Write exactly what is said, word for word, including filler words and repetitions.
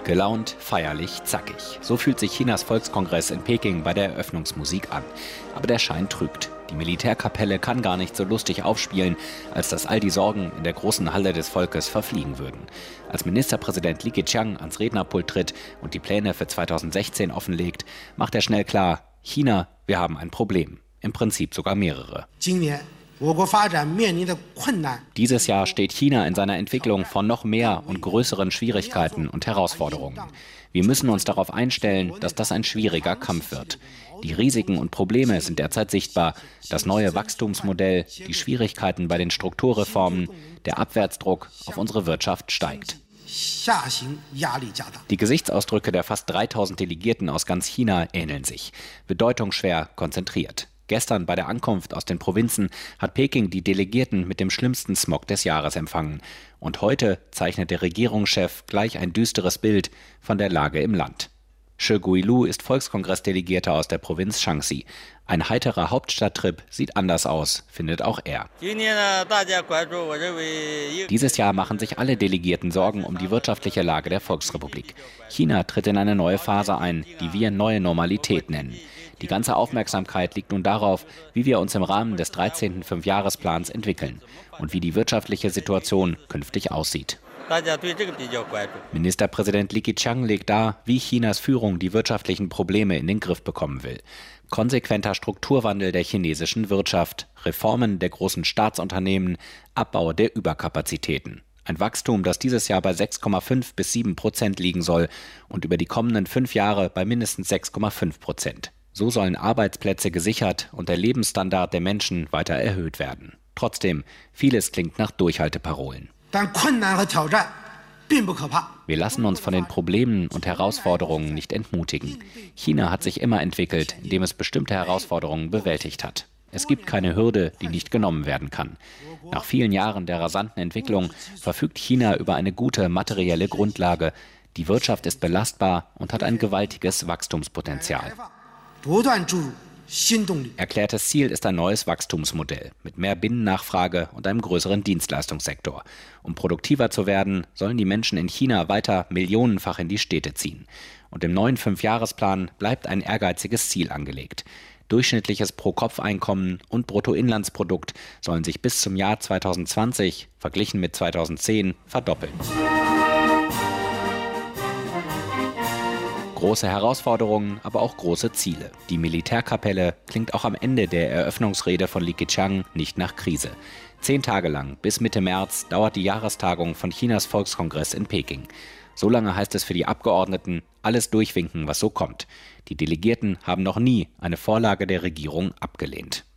Gelaunt, feierlich, zackig. So fühlt sich Chinas Volkskongress in Peking bei der Eröffnungsmusik an. Aber der Schein trügt. Die Militärkapelle kann gar nicht so lustig aufspielen, als dass all die Sorgen in der großen Halle des Volkes verfliegen würden. Als Ministerpräsident Li Keqiang ans Rednerpult tritt und die Pläne für zweitausendsechzehn offenlegt, macht er schnell klar: China, wir haben ein Problem. Im Prinzip sogar mehrere. Dieses Jahr steht China in seiner Entwicklung vor noch mehr und größeren Schwierigkeiten und Herausforderungen. Wir müssen uns darauf einstellen, dass das ein schwieriger Kampf wird. Die Risiken und Probleme sind derzeit sichtbar. Das neue Wachstumsmodell, die Schwierigkeiten bei den Strukturreformen, der Abwärtsdruck auf unsere Wirtschaft steigt. Die Gesichtsausdrücke der fast dreitausend Delegierten aus ganz China ähneln sich. Bedeutungsschwer, konzentriert. Gestern bei der Ankunft aus den Provinzen hat Peking die Delegierten mit dem schlimmsten Smog des Jahres empfangen. Und heute zeichnet der Regierungschef gleich ein düsteres Bild von der Lage im Land. Shi Guilu ist Volkskongressdelegierter aus der Provinz Shanxi. Ein heiterer Hauptstadttrip sieht anders aus, findet auch er. Dieses Jahr machen sich alle Delegierten Sorgen um die wirtschaftliche Lage der Volksrepublik. China tritt in eine neue Phase ein, die wir neue Normalität nennen. Die ganze Aufmerksamkeit liegt nun darauf, wie wir uns im Rahmen des dreizehnten Fünfjahresplans entwickeln und wie die wirtschaftliche Situation künftig aussieht. Ministerpräsident Li Keqiang legt dar, wie Chinas Führung die wirtschaftlichen Probleme in den Griff bekommen will. Konsequenter Strukturwandel der chinesischen Wirtschaft, Reformen der großen Staatsunternehmen, Abbau der Überkapazitäten. Ein Wachstum, das dieses Jahr bei sechs Komma fünf bis sieben Prozent liegen soll und über die kommenden fünf Jahre bei mindestens sechs Komma fünf Prozent. So sollen Arbeitsplätze gesichert und der Lebensstandard der Menschen weiter erhöht werden. Trotzdem, vieles klingt nach Durchhalteparolen. Wir lassen uns von den Problemen und Herausforderungen nicht entmutigen. China hat sich immer entwickelt, indem es bestimmte Herausforderungen bewältigt hat. Es gibt keine Hürde, die nicht genommen werden kann. Nach vielen Jahren der rasanten Entwicklung verfügt China über eine gute materielle Grundlage. Die Wirtschaft ist belastbar und hat ein gewaltiges Wachstumspotenzial. Erklärtes Ziel ist ein neues Wachstumsmodell mit mehr Binnennachfrage und einem größeren Dienstleistungssektor. Um produktiver zu werden, sollen die Menschen in China weiter millionenfach in die Städte ziehen. Und im neuen Fünfjahresplan bleibt ein ehrgeiziges Ziel angelegt. Durchschnittliches Pro-Kopf-Einkommen und Bruttoinlandsprodukt sollen sich bis zum Jahr zweitausendzwanzig, verglichen mit zweitausendzehn, verdoppeln. Große Herausforderungen, aber auch große Ziele. Die Militärkapelle klingt auch am Ende der Eröffnungsrede von Li Keqiang nicht nach Krise. Zehn Tage lang, bis Mitte März, dauert die Jahrestagung von Chinas Volkskongress in Peking. So lange heißt es für die Abgeordneten, alles durchwinken, was so kommt. Die Delegierten haben noch nie eine Vorlage der Regierung abgelehnt.